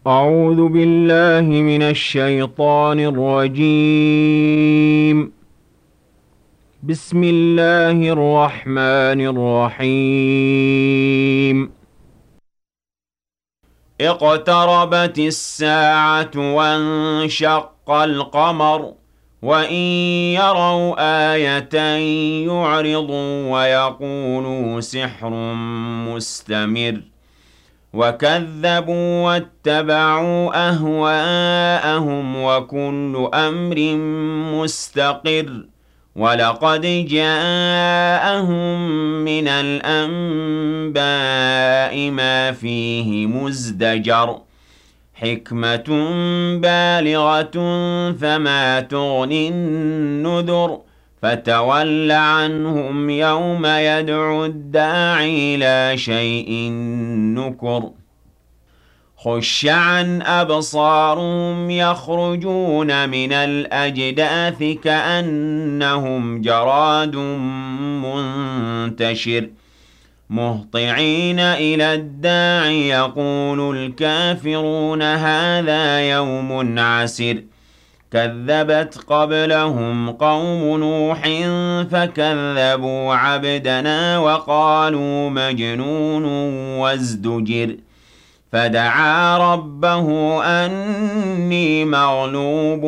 أعوذ بالله من الشيطان الرجيم. بسم الله الرحمن الرحيم. اقتربت الساعة وانشق القمر وإن يروا آية يعرضوا ويقولوا سحر مستمر وكذبوا واتبعوا أهواءهم وكل أمر مستقر ولقد جاءهم من الأنباء ما فيه مزدجر حكمة بالغة فما تغني النذر فتول عنهم يوم يدعو الداعي إلى شيء نكر خش عن أبصارهم يخرجون من الأجداث كأنهم جراد منتشر مهطعين إلى الداعي يقول الكافرون هذا يوم عسر كذبت قبلهم قوم نوح فكذبوا عبدنا وقالوا مجنون وازدجر فدعا ربه أني مغلوب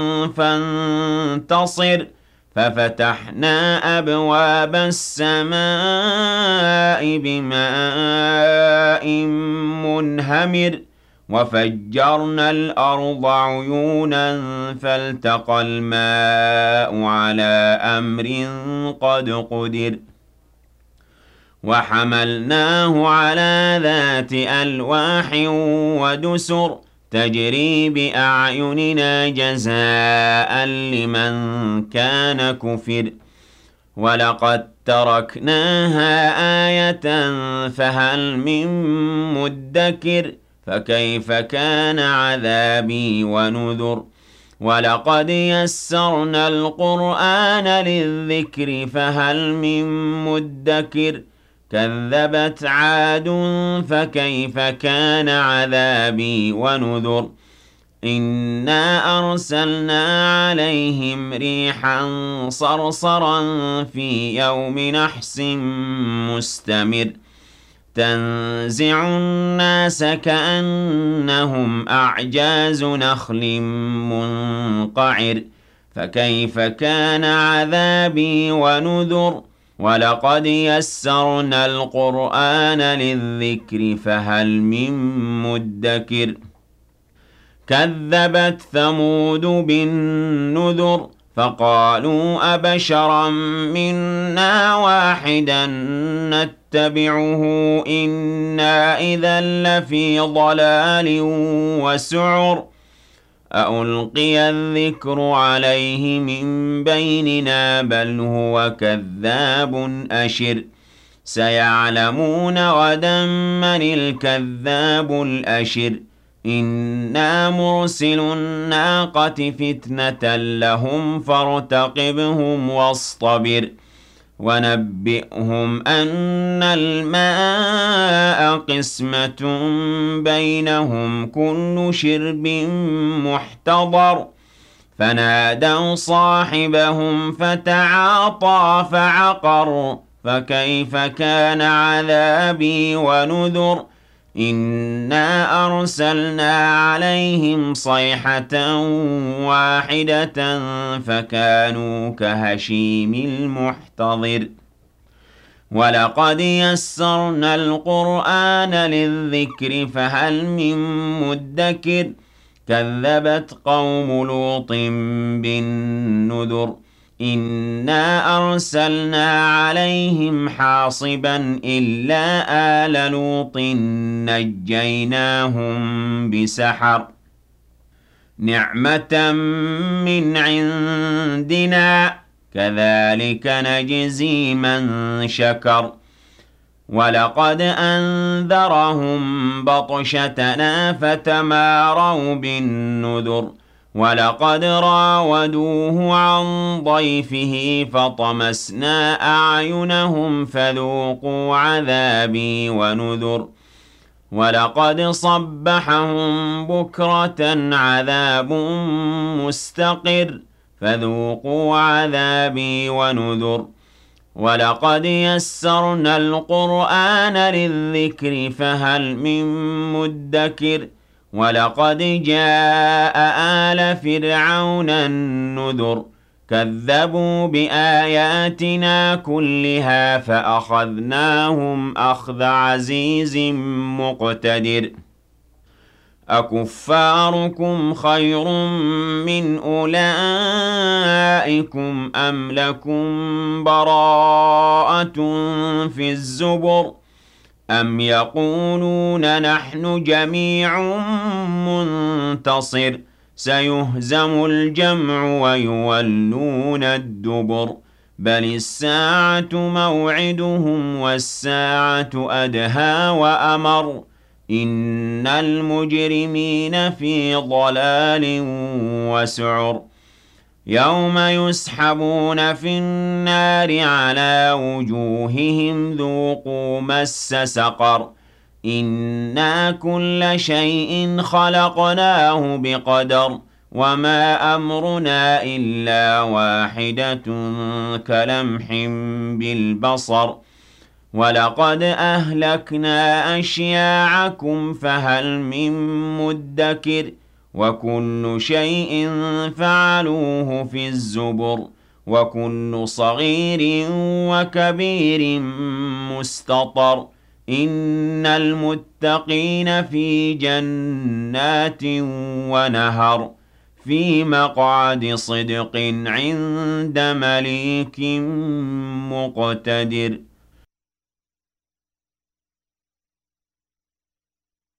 فانتصر ففتحنا أبواب السماء بماء منهمر وفجرنا الأرض عيونا فالتقى الماء على أمر قد قدر وحملناه على ذات ألواح ودسر تجري بأعيننا جزاء لمن كان كفر ولقد تركناها آية فهل من مدكر فكيف كان عذابي ونذر ولقد يسرنا القرآن للذكر فهل من مدكر كذبت عاد فكيف كان عذابي ونذر إنا أرسلنا عليهم ريحا صرصرا في يوم نحس مستمر تنزع الناس كأنهم أعجاز نخل منقعر فكيف كان عذابي ونذر ولقد يسرنا القرآن للذكر فهل من مدكر كذبت ثمود بالنذر فقالوا أبشرا منا واحدا نتبعه إنا إذا لفي ضلال وسعر أألقي الذكر عليه من بيننا بل هو كذاب أشر سيعلمون غدا من الكذاب الأشر إنا مرسل الناقة فتنة لهم فارتقبهم واصطبر ونبئهم أن الماء قسمة بينهم كل شرب محتضر فنادوا صاحبهم فتعاطى فعقر فكيف كان عذابي ونذر إنا أرسلنا عليهم صيحة واحدة فكانوا كهشيم المحتضر ولقد يسرنا القرآن للذكر فهل من مدكر كذبت قوم لوط بالنذر إنا أرسلنا عليهم حاصبا إلا آل لوط نجيناهم بسحر نعمة من عندنا كذلك نجزي من شكر ولقد أنذرهم بطشتنا فتماروا بالنذر ولقد راودوه عن ضيفه فطمسنا أعينهم فذوقوا عذابي ونذر وَلَقَدْ صَبَّحَهُم بُكْرَةً عَذَابٌ مُّسْتَقِرٌّ فَذُوقُوا عَذَابِي وَنُذُرِ وَلَقَدْ يَسَّرْنَا الْقُرْآنَ لِلذِّكْرِ فَهَلْ مِن مُّدَّكِرٍ وَلَقَدْ جَاءَ آلَ فِرْعَوْنَ النُّذُرُ كَذَّبُوا بِآيَاتِنَا كُلِّهَا فَأَخَذْنَاهُمْ أَخْذَ عَزِيزٍ مُّقْتَدِرٍ أَكُفَّارُكُمْ خَيْرٌ مِّنْ أُولَٰئِكُمْ أَمْ لَكُم بَرَاءَةٌ فِي الزُّبُرِ أَمْ يَقُولُونَ نَحْنُ جَمِيعٌ مُّنتَصِرٌ سَيُهْزَمُ الْجَمْعُ وَيُوَلُّونَ الدُّبُرَ بَلِ السَّاعَةُ مَوْعِدُهُمْ وَالسَّاعَةُ أَدْهَىٰ وَأَمَرُّ إِنَّ الْمُجْرِمِينَ فِي ضَلَالٍ وَسُعُرٍ يَوْمَ يُسْحَبُونَ فِي النَّارِ عَلَىٰ وُجُوهِهِمْ ذُوقُوا مَسَّ سَقَرَ إِنَّا كُلَّ شَيْءٍ خَلَقْنَاهُ بِقَدَرٍ وَمَا أَمْرُنَا إِلَّا وَاحِدَةٌ كَلَمْحٍ بِالْبَصَرِ وَلَقَدْ أَهْلَكْنَا أَشْيَاعَكُمْ فَهَلْ مِن مُّدَّكِرٍ وَكُلُّ شَيْءٍ فَعَلُوهُ فِي الزُّبُرِ وَكُلُّ صَغِيرٍ وَكَبِيرٍ مُّسْتَطَرٌ إِنَّ الْمُتَّقِينَ فِي جَنَّاتٍ وَنَهَرٍ فِي مَقْعَدِ صِدْقٍ عِندَ مَلِيكٍ مُّقْتَدِرٍ